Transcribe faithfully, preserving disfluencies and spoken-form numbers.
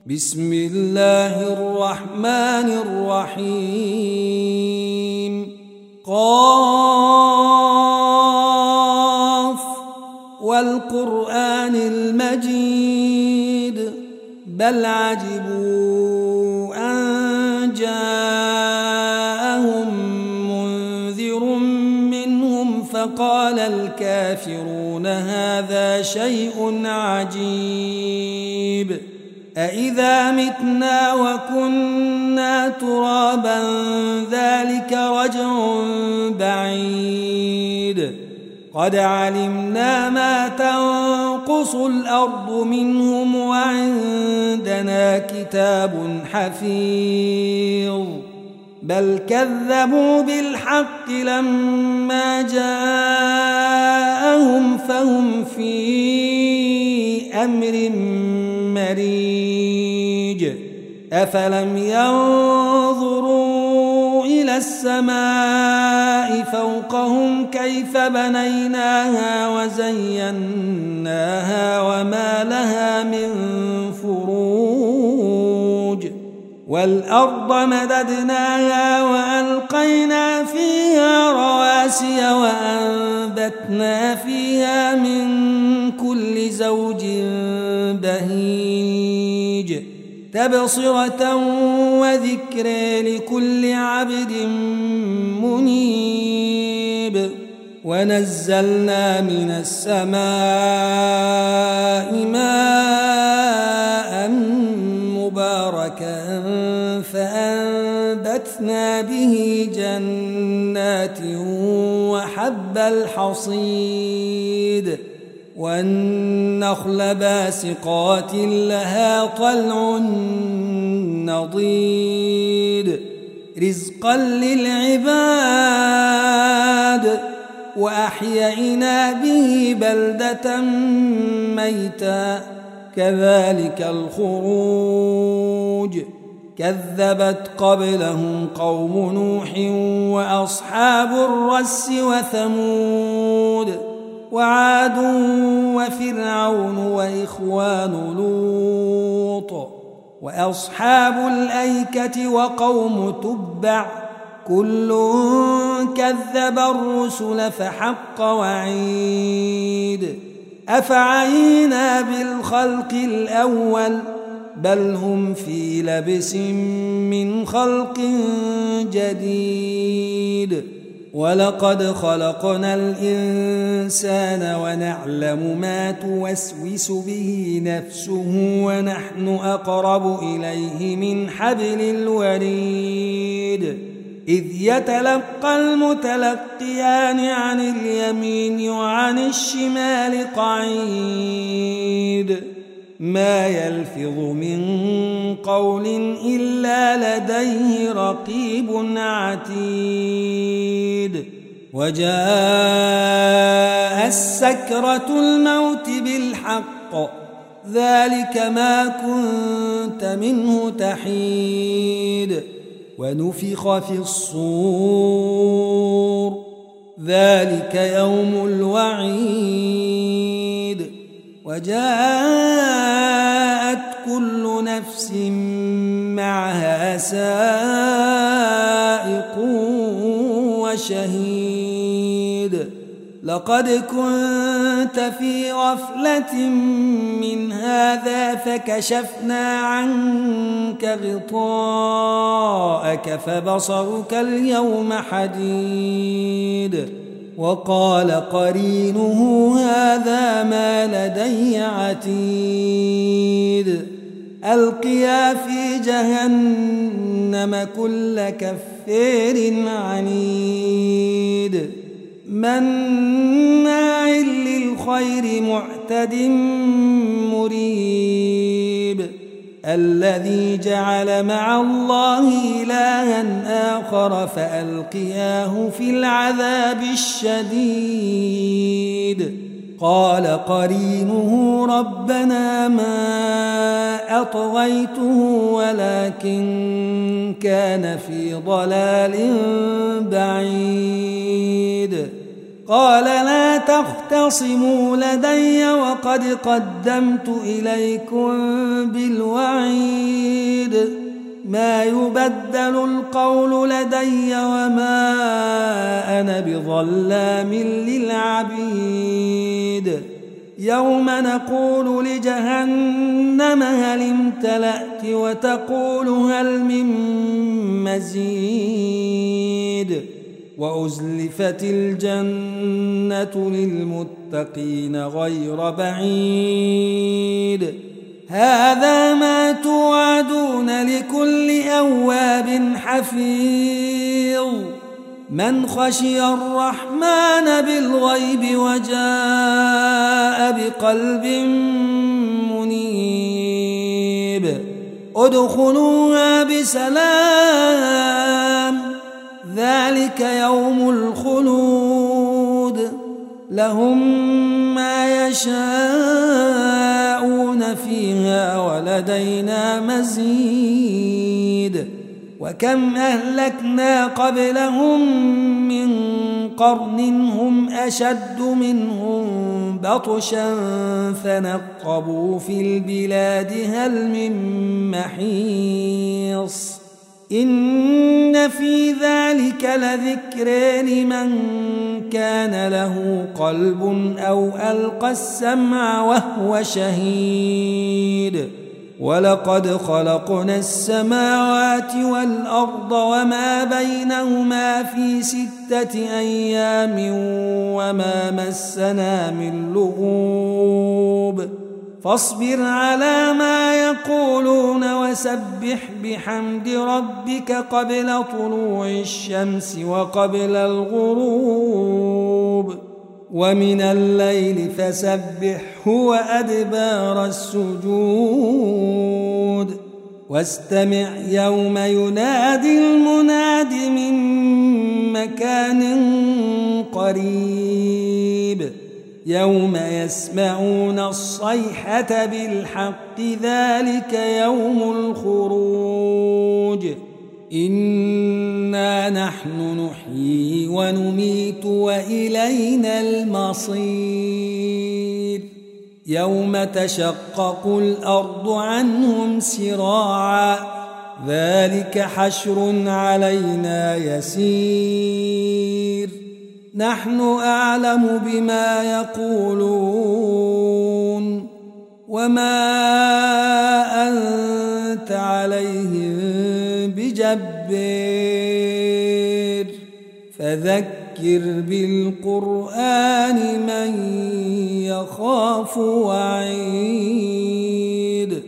بسم الله الرحمن الرحيم قاف والقرآن المجيد بل عجبوا أن جاءهم منذر منهم فقال الكافرون هذا شيء عجيب أإذا متنا وكنا ترابا ذلك رجع بعيد قد علمنا ما تنقص الأرض منهم وعندنا كتاب حفيظ بل كذبوا بالحق لما جاءهم فهم في أمر مريج أفلم ينظروا إلى السماء فوقهم كيف بنيناها وزيناها وما لها من فروج والأرض مددناها وألقينا فيها رواسي وأنبتنا فيها من كل زوج بهيج تبصرة وذكر لكل عبد منيب ونزلنا من السماء ماء مباركا فأنبتنا به جنات وحب الحصيد والنخل باسقات لها طلع نضيد رزقا للعباد وأحيينا به بلدة ميتا كذلك الخروج كذبت قبلهم قوم نوح وأصحاب الرس وثمود وعاد وفرعون وإخوان لوط وأصحاب الأيكة وقوم تبع كل كذب الرسل فحق وعيد أفعينا بالخلق الأول بل هم في لبس من خلق جديد ولقد خلقنا الإنسان ونعلم ما توسوس به نفسه ونحن أقرب إليه من حبل الوريد إذ يتلقى المتلقيان عن اليمين وعن الشمال قعيد ما يلفظ من قول إلا لديه رقيب عتيد وجاء السكرة الموت بالحق ذلك ما كنت منه تحيد ونفخ في الصور ذلك يوم الوعيد وجاءت كل نفس معها سائق وشهيد لقد كنت في غفلة من هذا فكشفنا عنك غطاءك فبصرك اليوم حديد وقال قرينه هذا ما لدي عتيد ألقيا في جهنم كل كفار عنيد مناع للخير معتد مريب الذي جعل مع الله إلها آخر فألقياه في العذاب الشديد قال قرينه ربنا ما أطغيته ولكن كان في ضلال بعيد قال لا تختصموا لدي وقد قدمت إليكم بالوعيد ما يبدل القول لدي وما أنا بظلام للعبيد يوم نقول لجهنم هل امتلأت وتقول هل من مزيد وأزلفت الجنة للمتقين غير بعيد هذا ما توعدون لكل أواب حفيظ من خشي الرحمن بالغيب وجاء بقلب منيب ادخلوها بسلام ذلك يوم الخلود لهم ما يشاءون فيها ولدينا مزيد وكم أهلكنا قبلهم من قرن هم أشد منهم بطشا فنقبوا في البلاد هل من محيص إن في ذلك لذكر لمن كان له قلب أو ألقى السمع وهو شهيد ولقد خلقنا السماوات والأرض وما بينهما في ستة أيام وما مسنا من لغوب فاصبر على ما يقولون وسبح بحمد ربك قبل طلوع الشمس وقبل الغروب ومن الليل فسبحه وأدبار السجود واستمع يوم ينادي المناد من مكان قريب يوم يسمعون الصيحة بالحق ذلك يوم الخروج إنا نحن نحيي ونميت وإلينا المصير يوم تشقق الأرض عنهم سراعا ذلك حشر علينا يسير نحن أعلم بما يقولون وما أنت عليهم بجبار فذكر بالقرآن من يخاف وعيد